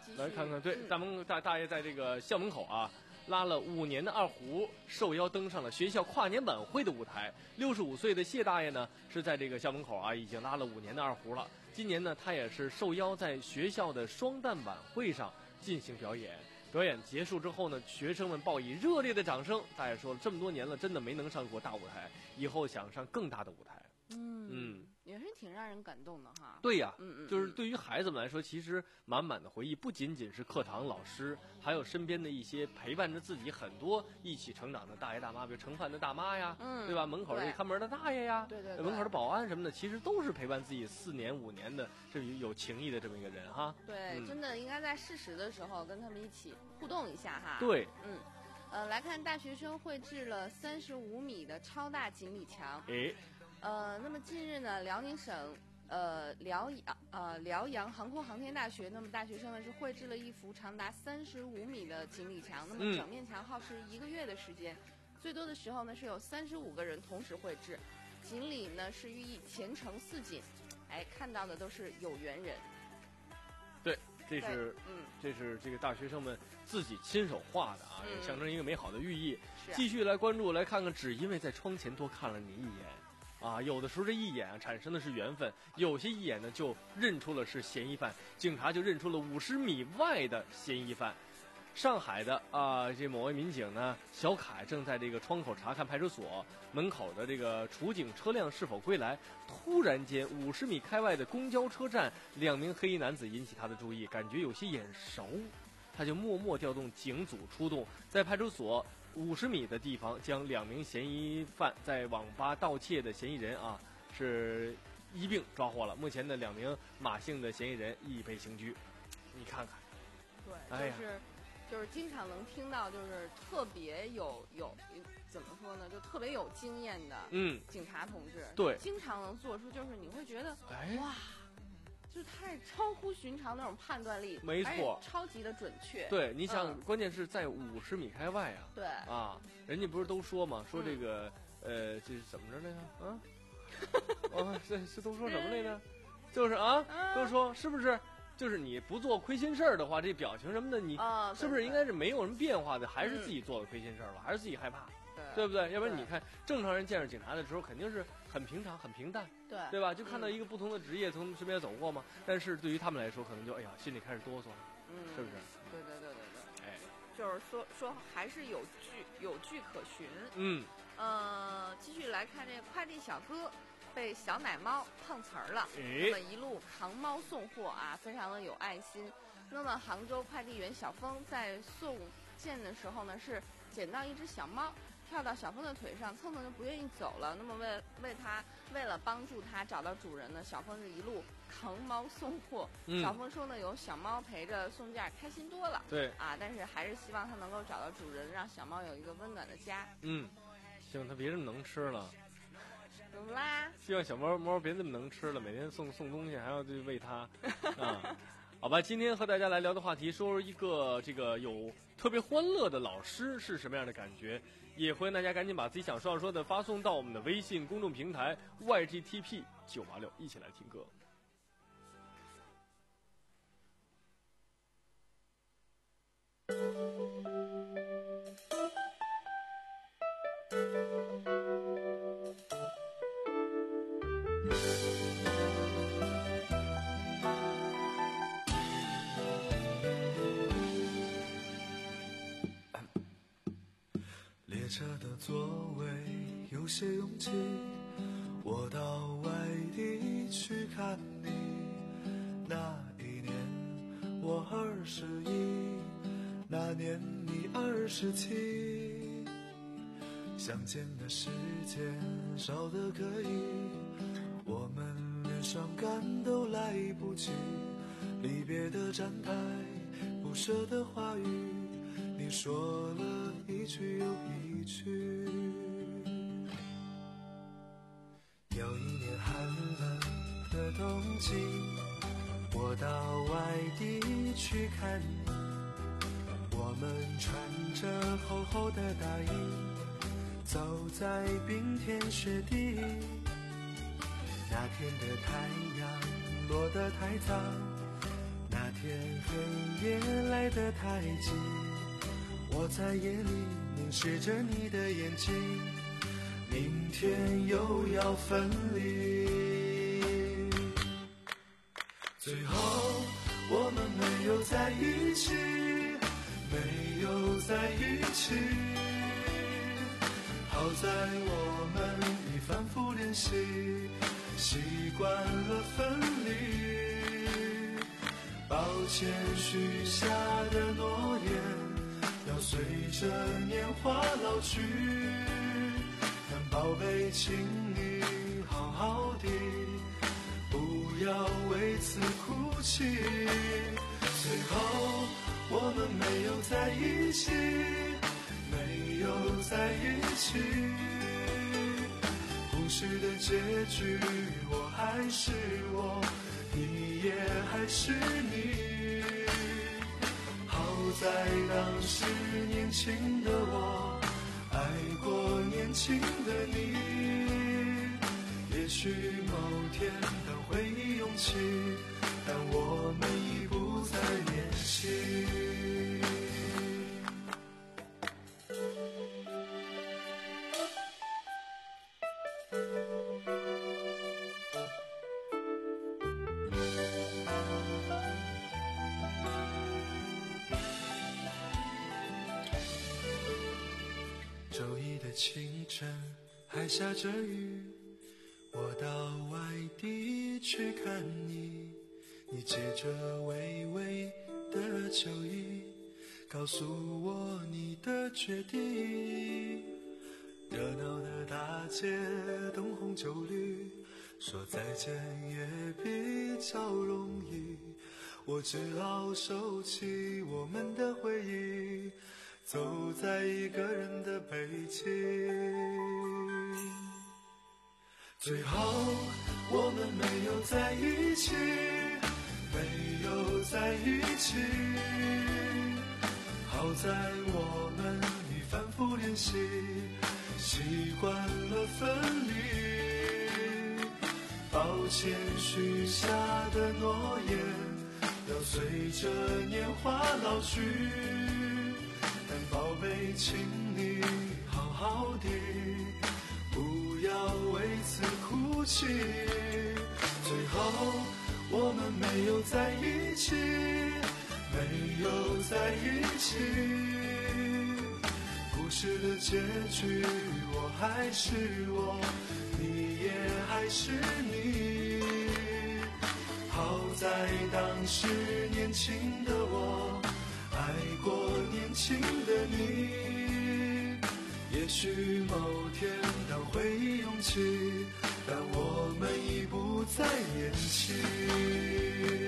继续来看看，对， 嗯、 大门大大爷在这个校门口啊，拉了五年的二胡，受邀登上了学校跨年晚会的舞台。六十五岁的谢大爷呢，是在这个校门口啊，已经拉了五年的二胡了。今年呢，他也是受邀在学校的双旦晚会上进行表演。表演结束之后呢，学生们报以热烈的掌声。大爷说了，这么多年了，真的没能上过大舞台，以后想上更大的舞台。 嗯嗯， 也是挺让人感动的哈。 对呀， 嗯嗯， 就是对于孩子们来说，其实满满的回忆，不仅仅是课堂老师，还有身边的一些陪伴着自己很多一起成长的大爷大妈，比如盛饭的大妈呀， 嗯， 对吧？门口这看门的大爷呀， 对对对， 门口的保安什么的，其实都是陪伴自己四年五年的这有情谊的这么一个人哈。 对， 嗯、 真的应该在适时的时候跟他们一起互动一下哈。 对， 嗯。呃，来看大学生绘制了三十五米的超大锦鲤墙。 诶， 呃，那么近日呢，辽宁省呃辽阳呃辽阳航空航天大学，那么大学生呢是绘制了一幅长达三十五米的锦鲤墙，那么整面墙耗时一个月的时间，嗯、最多的时候呢是有三十五个人同时绘制。锦鲤呢是寓意前程似锦，哎，看到的都是有缘人。 对。这是，嗯，这是这个大学生们自己亲手画的啊，也、嗯、象征一个美好的寓意。 啊、 继续来关注，来看看，只因为在窗前多看了你一眼，啊，有的时候这一眼啊产生的是缘分，有些一眼呢就认出了是嫌疑犯，警察就认出了五十米外的嫌疑犯。上海的啊、呃，这某位民警呢，小凯正在这个窗口查看派出所门口的这个处警车辆是否归来。突然间，五十米开外的公交车站，两名黑衣男子引起他的注意，感觉有些眼熟，他就默默调动警组出动，在派出所五十米的地方，将两名嫌疑犯在网吧盗窃的嫌疑人啊是一并抓获了。目前的两名马姓的嫌疑人已被刑拘。你看看， 对， 哎呀。 就是就是经常能听到，就是特别有有怎么说呢，就特别有经验的嗯警察同志， 对， 经常能做出就是你会觉得哎哇，就太超乎寻常那种判断力， 没错， 超级的准确。 对，你想， 嗯、 关键是在五十米开外啊， 对啊，人家不是都说嘛，说这个、嗯、呃，这是怎么着来着啊？哦，这这都说什么来着？就是啊， 嗯、 都说是不是？就是你不做亏心事儿的话，这表情什么的，你是不是应该是没有什么变化的？还是自己做了亏心事儿了？还是自己害怕？ 对， 对不对？要不然你看正常人见着警察的时候，肯定是很平常、很平淡， 对对吧？就看到一个不同的职业从身边走过嘛。但是对于他们来说，可能就哎呀，心里开始哆嗦了， 嗯， 是不是？ 对对对对对， 哎， 就是说说还是有据有据可循。 嗯， 呃，继续来看这个快递小哥。被小奶猫碰瓷儿了， 哎、 那么一路扛猫送货啊，非常的有爱心。那么杭州快递员小峰在送件的时候呢，是捡到一只小猫，跳到小峰的腿上，蹭蹭就不愿意走了。那么为为他为了帮助他找到主人呢，小峰是一路扛猫送货。 嗯、 小峰说呢，有小猫陪着送件，开心多了。 对啊，但是还是希望他能够找到主人，让小猫有一个温暖的家。 嗯，希望他别这么能吃了。 怎么啦？ 希望小猫猫别这么能吃了，每天送送东西还要去喂它啊。好吧，今天和大家来聊的话题，说一个这个有特别欢乐的老师是什么样的感觉，也欢迎大家赶紧把自己想说要说的发送到我们的微信公众平台 Y G T P 九八六，一起来听歌。 列车的座位有些拥挤，我到外地去看你。那一年我二十一，那年你二十七。相见的时间少得可以，我们连伤感都来不及。离别的站台，不舍的话语，你说了一句又一句。有一年寒冷的冬季，我到外地去看你，我们穿着厚厚的大衣，走在冰天雪地。那天的太阳落得太早，那天黑夜来得太急，我在夜里凝视着你的眼睛，明天又要分离。最后我们没有在一起，没有在一起，好在我们已反复练习，习惯了分离。抱歉许下的诺言要随着年华老去，但宝贝请你好好的，不要为此哭泣。最后我们没有在一起，没有在一起，故事的结局我还是我，你也还是你。好在当时年轻的我爱过年轻的你，也许某天当回忆涌起，但我们已不再联系。周一的清晨还下着雨，我到外地去看你，你借着微微的酒意告诉我你的决定。热闹的大街灯红酒绿，说再见也比较容易，我只好收起我们的回忆，走在一个人的北京。最后我们没有在一起，没有在一起，好在我们已反复练习，习惯了分离。抱歉许下的诺言要随着年华老去，但宝贝请你好好的，不要为此哭泣。最后我们没有在一起，没有在一起，故事的结局我还是我，你也还是你。好在当时年轻的我爱过年轻的你，也许某天当回忆涌起，但我们已不再年轻。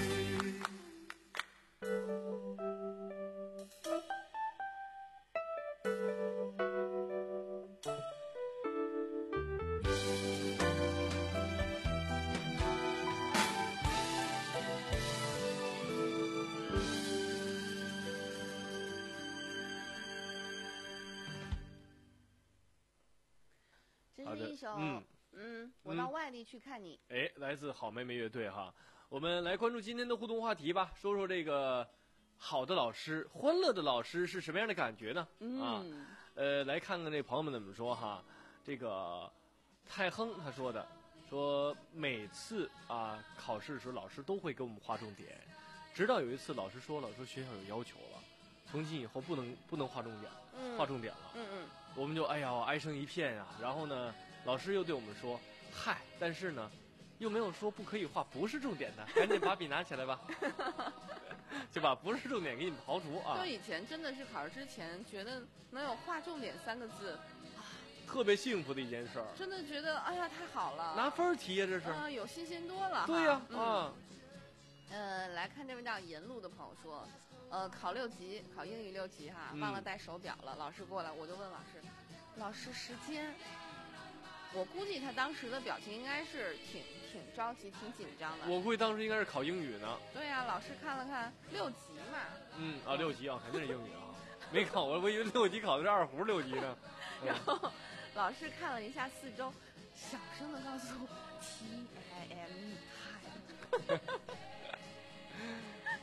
这是一首嗯嗯，我到外地去看你。 哎，来自好妹妹乐队哈。我们来关注今天的互动话题吧，说说这个好的老师、欢乐的老师是什么样的感觉呢？ 嗯、 啊，呃，来看看这朋友们怎么说哈。这个太亨他说的，说每次啊考试的时候，老师都会给我们划重点，直到有一次老师说了，说学校有要求了，从今以后不能不能划重点， 嗯、 划重点了。 嗯嗯， 我们就哎呀哀声一片呀。然后呢，老师又对我们说，嗨，但是呢，又没有说不可以画不是重点的，赶紧把笔拿起来吧，就把不是重点给你刨除啊。 就以前真的是考试之前觉得能有划重点三个字， 特别幸福的一件事儿， 真的觉得哎呀太好了， 拿分题呀、啊、这是， 啊、呃、有信心多了。 对呀 啊, 嗯、 啊。 呃，来看这位叫沿路的朋友说，呃，考六级，考英语六级哈，忘了带手表了。嗯、老师过来，我就问老师，老师时间。我估计他当时的表情应该是挺挺着急、挺紧张的。 我估计当时应该是考英语呢。 对呀、啊，老师看了看六级嘛。 嗯啊，六级啊，肯定是英语啊，没考我，我以为六级考的是二胡六级呢。 然后老师看了一下四周，小声的告诉我 T I M E time。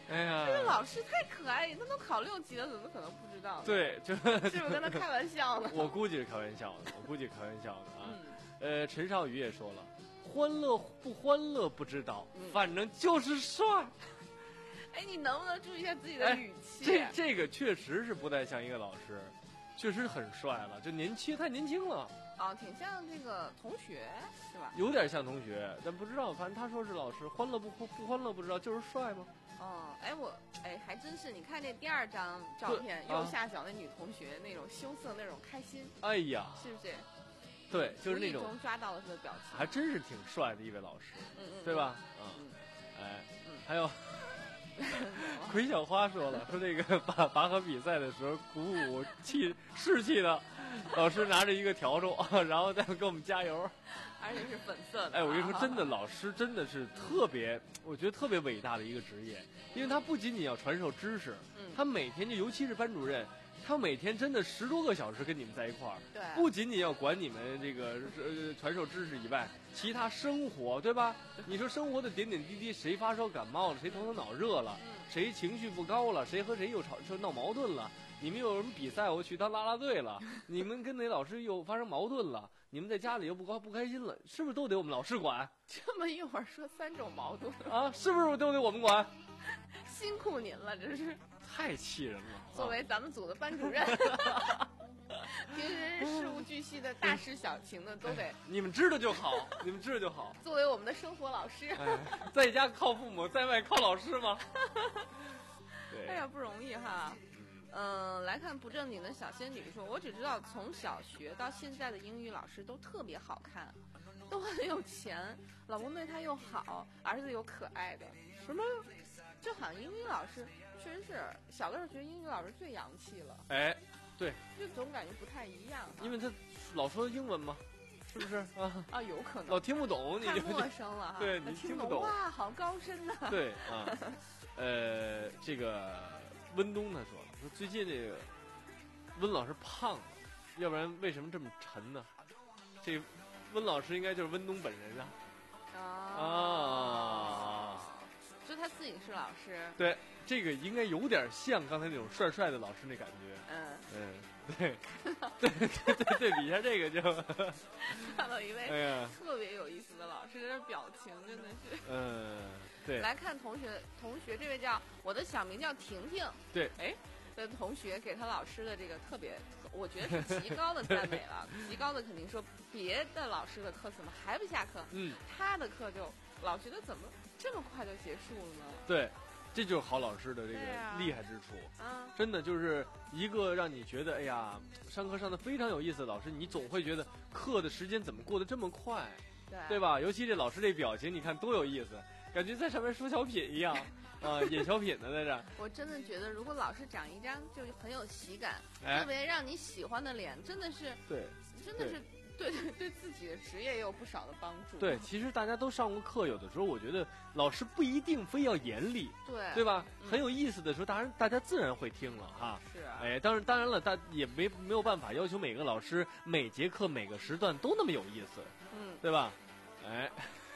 哎呀， 这个老师太可爱，他都考六级了，怎么可能不知道呢？ 对，就是不是跟他开玩笑呢？ 我估计是开玩笑的，我估计开玩笑的啊。 嗯、 呃，陈少宇也说了，欢乐不欢乐不知道， 嗯、 反正就是帅。 哎，你能不能注意一下自己的语气？ 这这个确实是不太像一个老师，确实很帅了，就年轻太年轻了。 哦，挺像这个同学是吧？ 有点像同学，但不知道，反正他说是老师，欢乐不不欢乐不知道，就是帅吗？ 哦，哎我哎还真是，你看这第二张照片，右下角那女同学、啊、那种羞涩那种开心， 哎呀， 是不是？ 对，就是那种无意中抓到了他的表情， 还真是挺帅的一位老师， 嗯嗯， 对吧？ 嗯， 嗯哎，嗯，还有。葵小花说了，说这个拔拔河比赛的时候，鼓舞气士气的老师拿着一个笤帚，然后再给我们加油， 而且是粉色的。 哎，我跟你说，真的，老师真的是特别，我觉得特别伟大的一个职业，因为他不仅仅要传授知识， 嗯， 他每天就尤其是班主任。他每天真的十多个小时跟你们在一块儿， 对， 不仅仅要管你们这个呃传授知识以外，其他生活对吧？你说生活的点点滴滴，谁发烧感冒了，谁头疼脑热了， 嗯、 谁情绪不高了，谁和谁又吵又闹矛盾了，你们有什么比赛，我去当啦啦队了，你们跟哪老师又发生矛盾了，你们在家里又不高不开心了，是不是都得我们老师管？ 这么一会儿说三种矛盾啊，是不是都得我们管？ 辛苦您了，真是。 太气人了！ 作为咱们组的班主任，平时事无巨细的大事小情的都得你们知道就好，你们知道就好。 作为我们的生活老师， 哎、在家靠父母，在外靠老师吗？对， 哎呀，不容易哈。嗯、呃，来看不正经的小仙女说，我只知道从小学到现在的英语老师都特别好看，都很有钱，老公对他又好，儿子又可爱的。 什么？ 就好像英语老师确实是小的时候觉得英语老师最洋气了。 哎，对， 就总感觉不太一样。 因为他老说英文嘛，是不是啊？ 啊，有可能。 老听不懂，你太陌生了哈。 对，你听不懂。 哇，好高深呐、啊。 对啊，呃，这个温东他说了，说最近这个温老师胖了，要不然为什么这么沉呢？这温老师应该就是温东本人啊。 啊。 啊就他自己是老师， 对，这个应该有点像刚才那种帅帅的老师那感觉。 嗯嗯，对，对对对对比一下这个就看到一位哎呀特别有意思的老师，这表情真的是。 嗯，对。 来看同学，同学这位叫我的小名叫婷婷， 对， 哎，的同学给他老师的这个特别，我觉得是极高的赞美了，极高的肯定说别的老师的课怎么还不下课？ 嗯， 他的课就老觉得怎么这么快就结束了呢？ 对，这就是好老师的这个厉害之处。 啊， 真的就是一个让你觉得哎呀，上课上的非常有意思的老师，你总会觉得课的时间怎么过得这么快， 对对吧？尤其这老师这表情，你看多有意思，感觉在上面说小品一样啊，演小品的在这。 我真的觉得，如果老师长一张就很有喜感、 哎、 特别让你喜欢的脸，真的是对， 真的是。对对对，自己的职业也有不少的帮助。 对，其实大家都上过课，有的时候我觉得老师不一定非要严厉， 对对吧？ 嗯、 很有意思的时候，当然大家自然会听了哈。 是啊。 哎，当然当然了，大也没没有办法要求每个老师每节课每个时段都那么有意思， 嗯， 对吧？哎，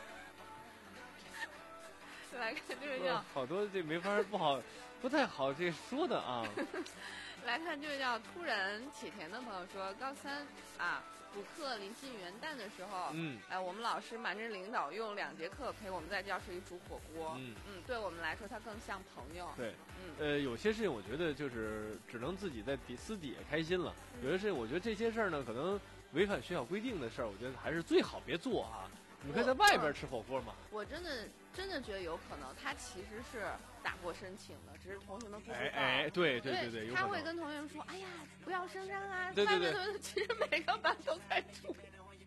来看这位叫、 嗯、好多这没法不好不太好这说的啊。 来看这位叫突然且甜的朋友说，高三啊。补课临近元旦的时候， 嗯， 哎，我们老师瞒着领导用两节课陪我们在教室里煮火锅， 嗯嗯，对我们来说，他更像朋友。 对， 嗯， 呃，有些事情我觉得就是只能自己在底私底下开心了， 嗯、 有些事情我觉得这些事儿呢，可能违反学校规定的事儿，我觉得还是最好别做啊。你可以在外边吃火锅嘛。 我真的真的觉得有可能，他其实是打过申请的，只是同学们不知道。 哎哎，对对对对， 他会跟同学们说：“哎呀，不要声张啊！” 对对对， 其实每个班都在煮。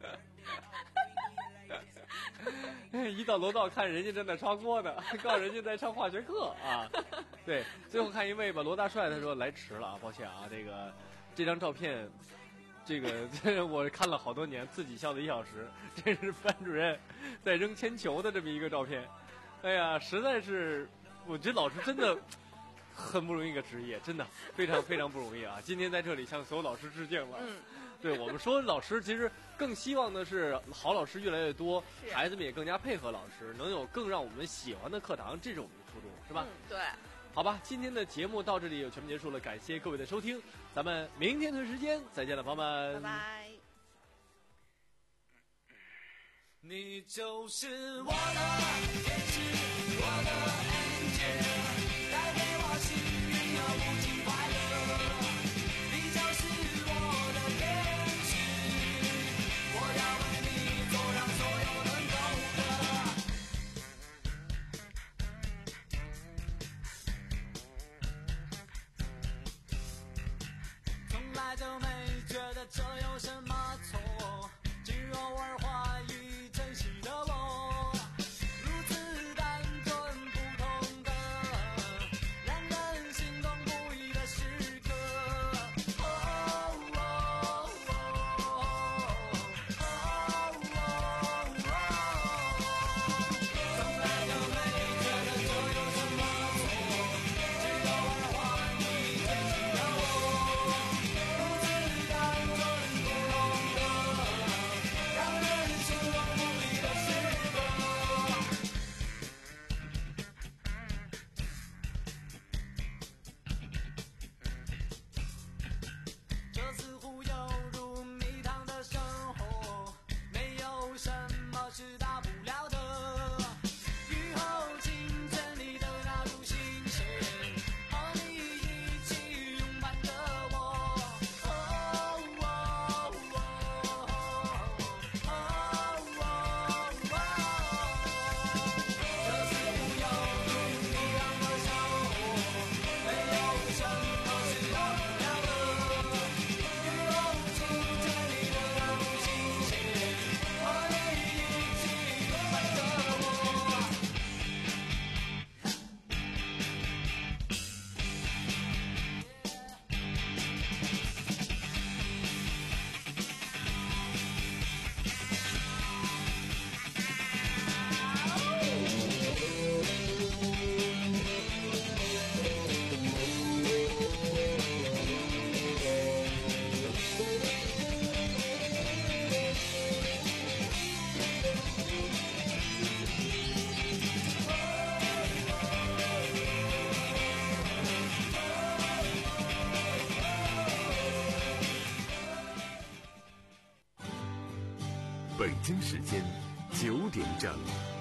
一到楼道看人家正在刷锅呢，告诉人家在上化学课啊。对，最后看一位吧，罗大帅他说来迟了啊，抱歉啊，这个这张照片。这个这我看了好多年，自己笑了一小时。这是班主任在扔铅球的这么一个照片，哎呀，实在是，我觉得老师真的很不容易一个职业，真的非常非常不容易啊！今天在这里向所有老师致敬了。 嗯， 对我们说，老师其实更希望的是好老师越来越多，孩子们也更加配合老师，能有更让我们喜欢的课堂，这是我们的初衷，是吧？ 嗯，对。 好吧，今天的节目到这里就全部结束了，感谢各位的收听，咱们明天同一时间再见了，朋友们， 拜拜。 你就是我的天使，我的 angel， 带给我幸运和无尽快乐。你就是我的天使，我要为你做让所有人都的。从来就没觉得这有什么错，只偶尔怀疑真实的我，如此单纯不同的，让人心动不已的时刻。哦哦哦哦哦哦，从来就没觉得这有什么错，只偶尔怀疑真实的我，如此单纯不同的，让人心动不已的时刻。这似乎犹如蜜糖的生活，没有什么是大不了的。雨后清晨里的那股新鲜，和你一起拥伴着我。哦哦哦哦哦哦，这似乎犹如蜜糖的生活，没有什么是大不了的。雨后清晨里的那股新鲜，和你一起拥伴着我。 北京时间九点整。